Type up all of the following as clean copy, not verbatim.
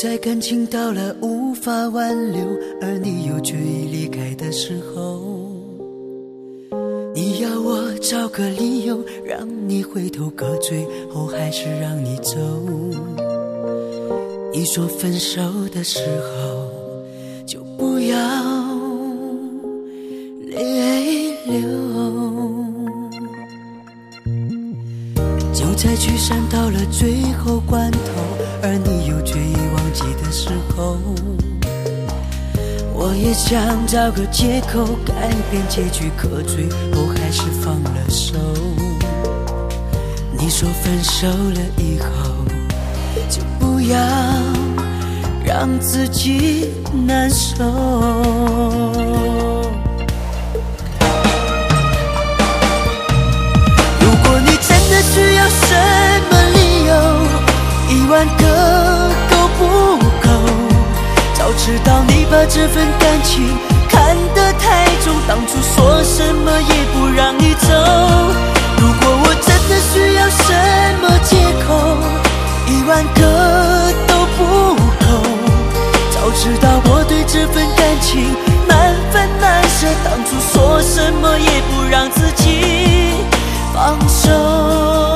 在感情到了无法挽留，而你又决意离开的时候，你要我找个理由让你回头，可最后还是让你走。你说分手的时候就不要泪流，就在聚散到了最后关头，而你又决意忘记的时候，我也想找个借口改变结局，可最后还是放了手。你说分手了以后就不要让自己难受，如果你真的需要什么理由，1万个够不够？早知道你把这份感情看得太重，当初说什么也不让你走。如果我真的需要什么借口，1万个都不够。早知道我对这份感情难分难舍，当初说什么也不让自己放手。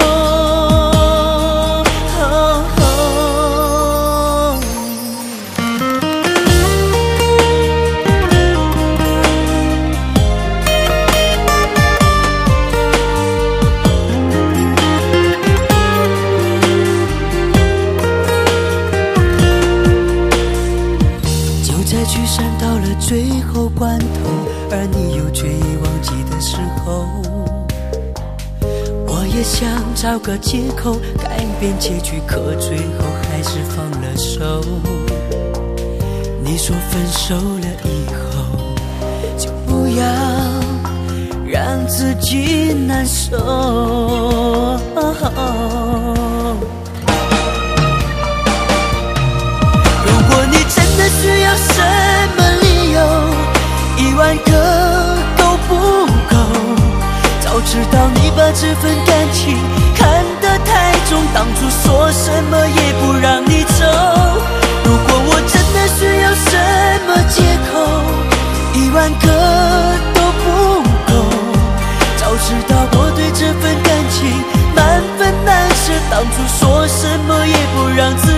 聚散到了最后关头，而你又决意忘记的时候，我也想找个借口改变结局，可最后还是放了手。你说分手了以后就不要让自己难受，如果你真的需要什么理由，1万个够不够？早知道你把这份感情看得太重，当初说什么也不让你走。如果我真的需要什么借口，1万个都不够。早知道我对这份感情难分难舍，当初说什么也不让自己